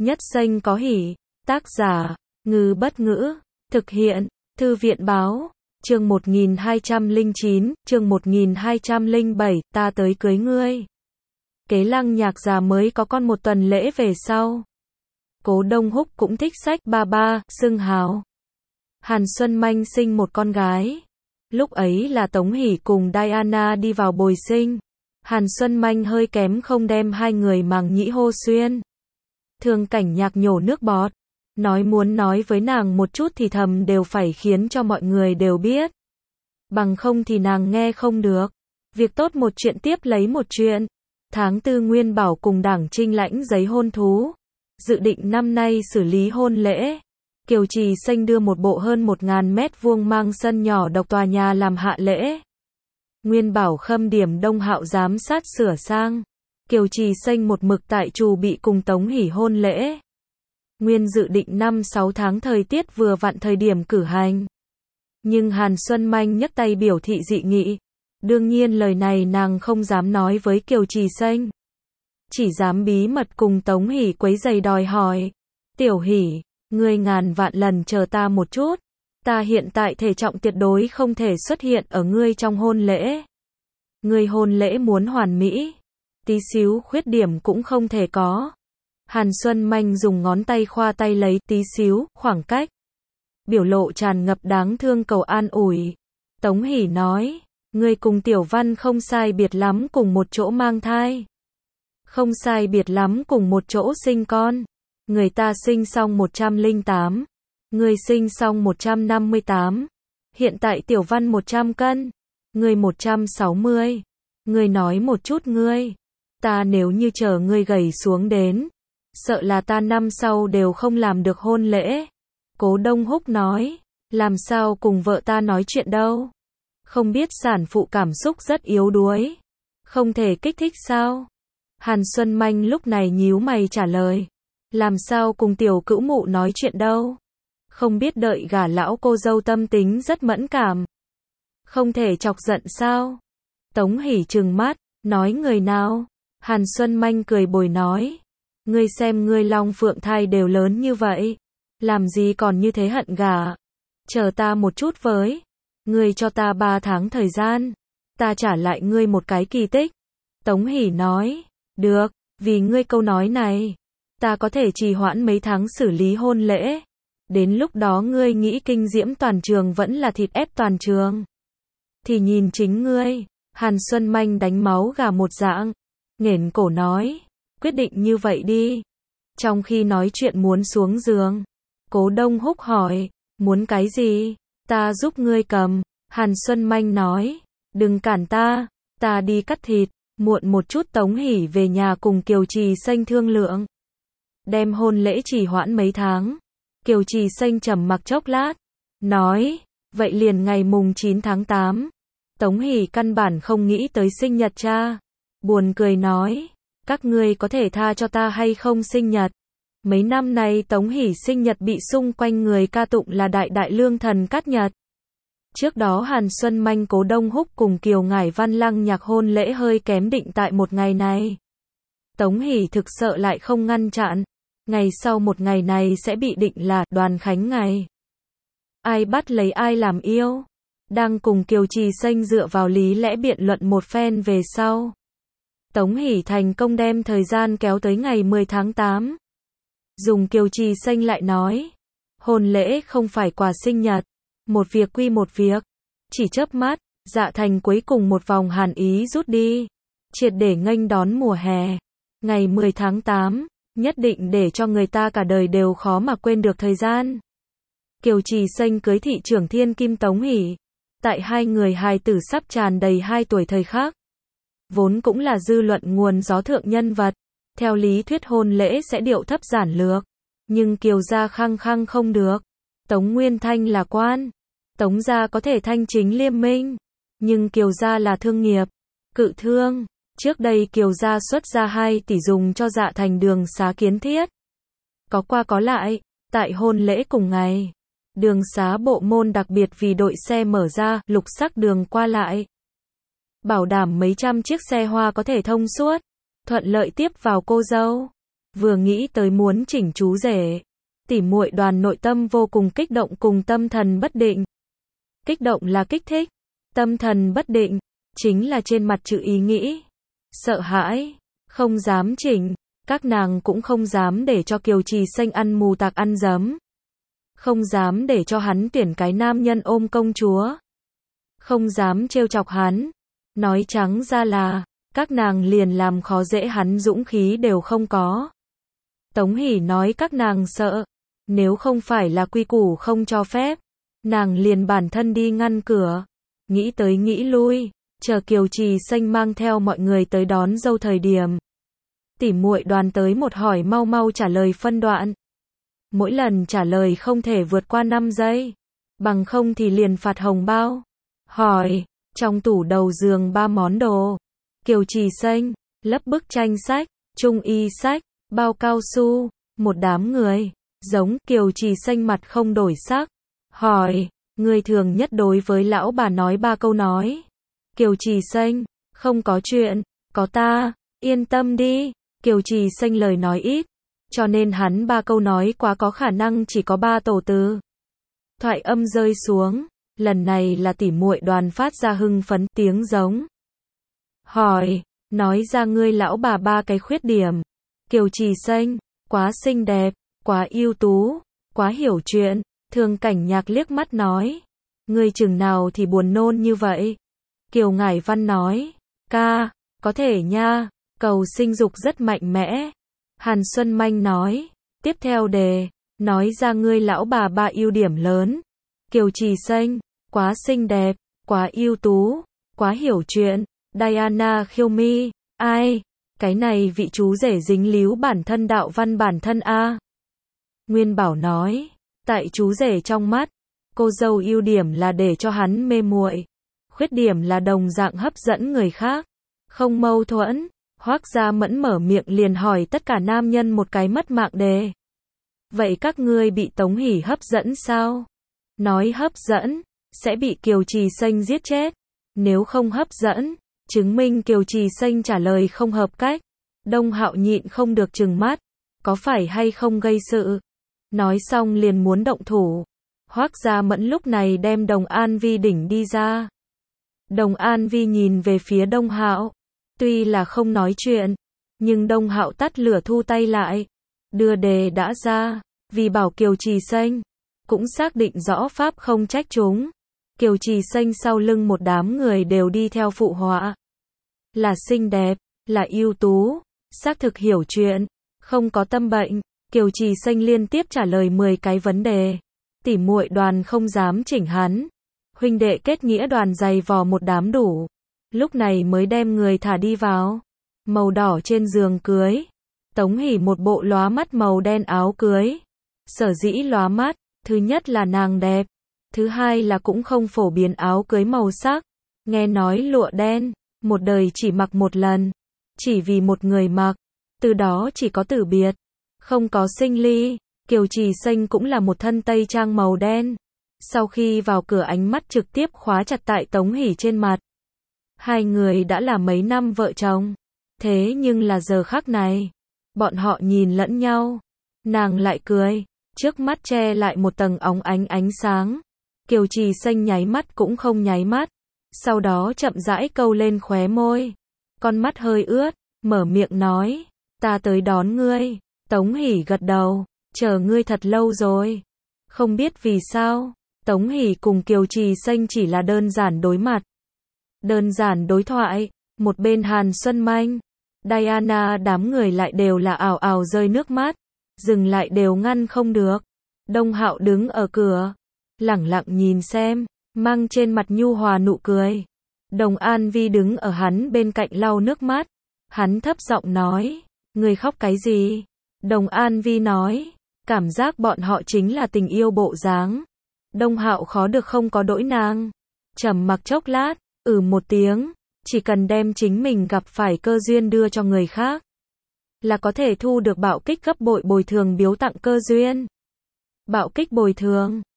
Nhất Xanh có hỉ. Tác giả, Ngư Bất Ngữ. Thực hiện, Thư viện Báo. Chương 1209, chương 1207, ta tới cưới ngươi. Kế Lăng Nhạc già mới có con một tuần lễ về sau. Cố Đông Húc cũng thích sách ba ba, xưng hào. Hàn Xuân Manh sinh một con gái. Lúc ấy là Tống Hỷ cùng Diana đi vào bồi sinh. Hàn Xuân Manh hơi kém không đem hai người màng nhĩ hô xuyên. Thường Cảnh Nhạc nhổ nước bọt. Muốn nói với nàng một chút thì thầm đều phải khiến cho mọi người đều biết. Bằng không thì nàng nghe không được. Việc tốt một chuyện tiếp lấy một chuyện. Tháng 4 Nguyên Bảo cùng Đảng Trinh lãnh giấy hôn thú. Dự định năm nay xử lý hôn lễ. Kiều Trì Xanh đưa một bộ hơn 1.000 mét vuông mang sân nhỏ độc tòa nhà làm hạ lễ. Nguyên Bảo khâm điểm Đông Hạo giám sát sửa sang. Kiều Trì Xanh một mực tại trù bị cùng Tống Hỷ hôn lễ. Nguyên dự định 5-6 tháng thời tiết vừa vặn thời điểm cử hành. Nhưng Hàn Xuân Manh nhấc tay biểu thị dị nghị. Đương nhiên lời này nàng không dám nói với Kiều Trì Xanh. Chỉ dám bí mật cùng Tống Hỷ quấy giày đòi hỏi. Tiểu Hỷ, ngươi ngàn vạn lần chờ ta một chút. Ta hiện tại thể trọng tuyệt đối không thể xuất hiện ở ngươi trong hôn lễ. Ngươi hôn lễ muốn hoàn mỹ. Tí xíu khuyết điểm cũng không thể có. Hàn Xuân Manh dùng ngón tay khoa tay lấy tí xíu khoảng cách. Biểu lộ tràn ngập đáng thương cầu an ủi. Tống Hỷ nói, ngươi cùng Tiểu Văn không sai biệt lắm cùng một chỗ mang thai. Không sai biệt lắm cùng một chỗ sinh con. Người ta sinh xong 108. Ngươi sinh xong 158. Hiện tại Tiểu Văn 100 cân. Ngươi 160. Ngươi nói một chút ngươi. Ta nếu như chờ ngươi gầy xuống đến. Sợ là ta năm sau đều không làm được hôn lễ. Cố Đông Húc nói. Làm sao cùng vợ ta nói chuyện đâu. Không biết sản phụ cảm xúc rất yếu đuối. Không thể kích thích sao. Hàn Xuân Manh lúc này nhíu mày trả lời. Làm sao cùng tiểu cữu mụ nói chuyện đâu. Không biết đợi gả lão cô dâu tâm tính rất mẫn cảm. Không thể chọc giận sao. Tống Hỷ trừng mắt, nói người nào. Hàn Xuân Manh cười bồi nói. Ngươi xem ngươi Long Phượng thai đều lớn như vậy. Làm gì còn như thế hận gả. Chờ ta một chút với. Ngươi cho ta 3 tháng thời gian. Ta trả lại ngươi một cái kỳ tích. Tống Hỷ nói. Được, vì ngươi câu nói này. Ta có thể trì hoãn mấy tháng xử lý hôn lễ. Đến lúc đó ngươi nghĩ kinh diễm toàn trường vẫn là thịt ép toàn trường. Thì nhìn chính ngươi. Hàn Xuân Manh đánh máu gà một dạng. Nghển cổ nói. Quyết định như vậy đi. Trong khi nói chuyện muốn xuống giường. Cố Đông Húc hỏi. Muốn cái gì? Ta giúp ngươi cầm. Hàn Xuân Manh nói. Đừng cản ta. Ta đi cắt thịt. Muộn một chút Tống Hỷ về nhà cùng Kiều Trì Xanh thương lượng. Đem hôn lễ chỉ hoãn mấy tháng. Kiều Trì Xanh trầm mặc chốc lát. Nói. Vậy liền ngày mùng 9 tháng 8. Tống Hỷ căn bản không nghĩ tới sinh nhật cha. Buồn cười nói. Các ngươi có thể tha cho ta hay không sinh nhật. Mấy năm nay Tống Hỷ sinh nhật bị xung quanh người ca tụng là đại đại lương thần cát nhật. Trước đó Hàn Xuân Manh Cố Đông Húc cùng Kiều Ngải Văn Lăng Nhạc hôn lễ hơi kém định tại một ngày này. Tống Hỷ thực sợ lại không ngăn chặn. Ngày sau một ngày này sẽ bị định là Đoàn Khánh ngày. Ai bắt lấy ai làm yêu. Đang cùng Kiều Trì Xanh dựa vào lý lẽ biện luận một phen về sau. Tống Hỷ thành công đem thời gian kéo tới ngày 10 tháng 8. Dùng Kiều Trì Xanh lại nói. Hôn lễ không phải quà sinh nhật. Một việc quy một việc. Chỉ chớp mắt, Dạ Thành cuối cùng một vòng hàn ý rút đi. Triệt để nghênh đón mùa hè. Ngày 10 tháng 8, nhất định để cho người ta cả đời đều khó mà quên được thời gian. Kiều Trì Xanh cưới thị trưởng Thiên Kim Tống Hỷ. Tại hai người hài tử sắp tràn đầy 2 tuổi thời khắc. Vốn cũng là dư luận nguồn gió thượng nhân vật. Theo lý thuyết hôn lễ sẽ điệu thấp giản lược. Nhưng Kiều gia khăng khăng không được. Tống Nguyên Thanh là quan. Tống gia có thể thanh chính liêm minh. Nhưng Kiều gia là thương nghiệp. Cự thương. Trước đây Kiều gia xuất ra 2 tỷ dùng cho Dạ Thành đường xá kiến thiết. Có qua có lại. Tại hôn lễ cùng ngày. Đường xá bộ môn đặc biệt vì đội xe mở ra, lục sắc đường qua lại. Bảo đảm mấy trăm chiếc xe hoa có thể thông suốt. Thuận lợi tiếp vào cô dâu. Vừa nghĩ tới muốn chỉnh chú rể, tỉ muội Đoàn nội tâm vô cùng kích động cùng tâm thần bất định. Kích động là kích thích, tâm thần bất định, chính là trên mặt chữ ý nghĩ. Sợ hãi, không dám chỉnh, các nàng cũng không dám để cho Kiều Trì Xanh ăn mù tạc ăn giấm. Không dám để cho hắn tuyển cái nam nhân ôm công chúa. Không dám trêu chọc hắn. Nói trắng ra là, các nàng liền làm khó dễ hắn dũng khí đều không có. Tống Hỷ nói các nàng sợ, nếu không phải là quy củ không cho phép, nàng liền bản thân đi ngăn cửa. Nghĩ tới nghĩ lui, chờ Kiều Trì Xanh mang theo mọi người tới đón dâu thời điểm. Tỉ muội Đoàn tới một hỏi mau mau trả lời phân đoạn. Mỗi lần trả lời không thể vượt qua 5 giây, bằng không thì liền phạt hồng bao. Hỏi, trong tủ đầu giường 3 món đồ. Kiều Trì Xanh, lấp bức tranh sách, trung y sách, bao cao su, một đám người. Giống Kiều Trì Xanh mặt không đổi sắc. Hỏi, người thường nhất đối với lão bà nói 3 câu nói. Kiều Trì Xanh, không có chuyện, có ta, yên tâm đi. Kiều Trì Xanh lời nói ít, cho nên hắn 3 câu nói quá có khả năng chỉ có 3 tổ từ. Thoại âm rơi xuống, lần này là tỉ muội Đoàn phát ra hưng phấn tiếng giống. Hỏi, nói ra ngươi lão bà 3 cái khuyết điểm. Kiều Trì Xanh, quá xinh đẹp, quá ưu tú, quá hiểu chuyện. Thương Cảnh Nhạc liếc mắt nói, ngươi chừng nào thì buồn nôn như vậy. Kiều Ngải Văn nói, ca, có thể nha, cầu sinh dục rất mạnh mẽ. Hàn Xuân Manh nói, tiếp theo đề, nói ra ngươi lão bà 3 ưu điểm lớn. Kiều Trì Xanh, quá xinh đẹp, quá ưu tú, quá hiểu chuyện. Diana khiêu mi, ai, cái này vị chú rể dính líu bản thân đạo văn bản thân a. Nguyên Bảo nói, tại chú rể trong mắt, cô dâu ưu điểm là để cho hắn mê muội, khuyết điểm là đồng dạng hấp dẫn người khác, không mâu thuẫn. Hoác Gia Mẫn mở miệng liền hỏi tất cả nam nhân một cái mất mạng đề. Vậy các ngươi bị Tống Hỷ hấp dẫn sao? Nói hấp dẫn, sẽ bị Kiều Trì Xanh giết chết. Nếu không hấp dẫn, chứng minh Kiều Trì Xanh trả lời không hợp cách. Đông Hạo nhịn không được trừng mắt, có phải hay không gây sự? Nói xong liền muốn động thủ. Hoác Gia Mẫn lúc này đem Đồng An Vi đỉnh đi ra. Đồng An Vi nhìn về phía Đông Hạo. Tuy là không nói chuyện, nhưng Đông Hạo tắt lửa thu tay lại. Đưa đề đã ra, vì bảo Kiều Trì Xanh, cũng xác định rõ pháp không trách chúng. Kiều Trì Xanh sau lưng một đám người đều đi theo phụ họa. Là xinh đẹp, là ưu tú, xác thực hiểu chuyện, không có tâm bệnh. Kiều Trì Xanh liên tiếp trả lời 10 cái vấn đề. Tỉ muội Đoàn không dám chỉnh hắn. Huynh đệ kết nghĩa Đoàn giày vò một đám đủ. Lúc này mới đem người thả đi vào. Màu đỏ trên giường cưới. Tống Hỷ một bộ lóa mắt màu đen áo cưới. Sở dĩ lóa mắt, thứ nhất là nàng đẹp. Thứ hai là cũng không phổ biến áo cưới màu sắc. Nghe nói lụa đen, một đời chỉ mặc một lần. Chỉ vì một người mặc. Từ đó chỉ có tử biệt. Không có sinh ly. Kiều Trì Xanh cũng là một thân tây trang màu đen. Sau khi vào cửa ánh mắt trực tiếp khóa chặt tại Tống Hỷ trên mặt. Hai người đã là mấy năm vợ chồng. Thế nhưng là giờ khắc này, bọn họ nhìn lẫn nhau. Nàng lại cười, trước mắt che lại một tầng óng ánh ánh sáng. Kiều Trì Xanh nháy mắt cũng không nháy mắt. Sau đó chậm rãi câu lên khóe môi. Con mắt hơi ướt, mở miệng nói, ta tới đón ngươi. Tống Hỷ gật đầu, chờ ngươi thật lâu rồi. Không biết vì sao, Tống Hỷ cùng Kiều Trì Xanh chỉ là đơn giản đối mặt. Đơn giản đối thoại, một bên Hàn Xuân Manh, Diana đám người lại đều là ảo ảo rơi nước mắt, dừng lại đều ngăn không được. Đông Hạo đứng ở cửa, lẳng lặng nhìn xem, mang trên mặt nhu hòa nụ cười. Đồng An Vi đứng ở hắn bên cạnh lau nước mắt, hắn thấp giọng nói, người khóc cái gì? Đồng An Vi nói, cảm giác bọn họ chính là tình yêu bộ dáng. Đông Hạo khó được không có đỗi nàng. Trầm mặc chốc lát, một tiếng, chỉ cần đem chính mình gặp phải cơ duyên đưa cho người khác, là có thể thu được bạo kích gấp bội bồi thường biếu tặng cơ duyên. Bạo kích bồi thường,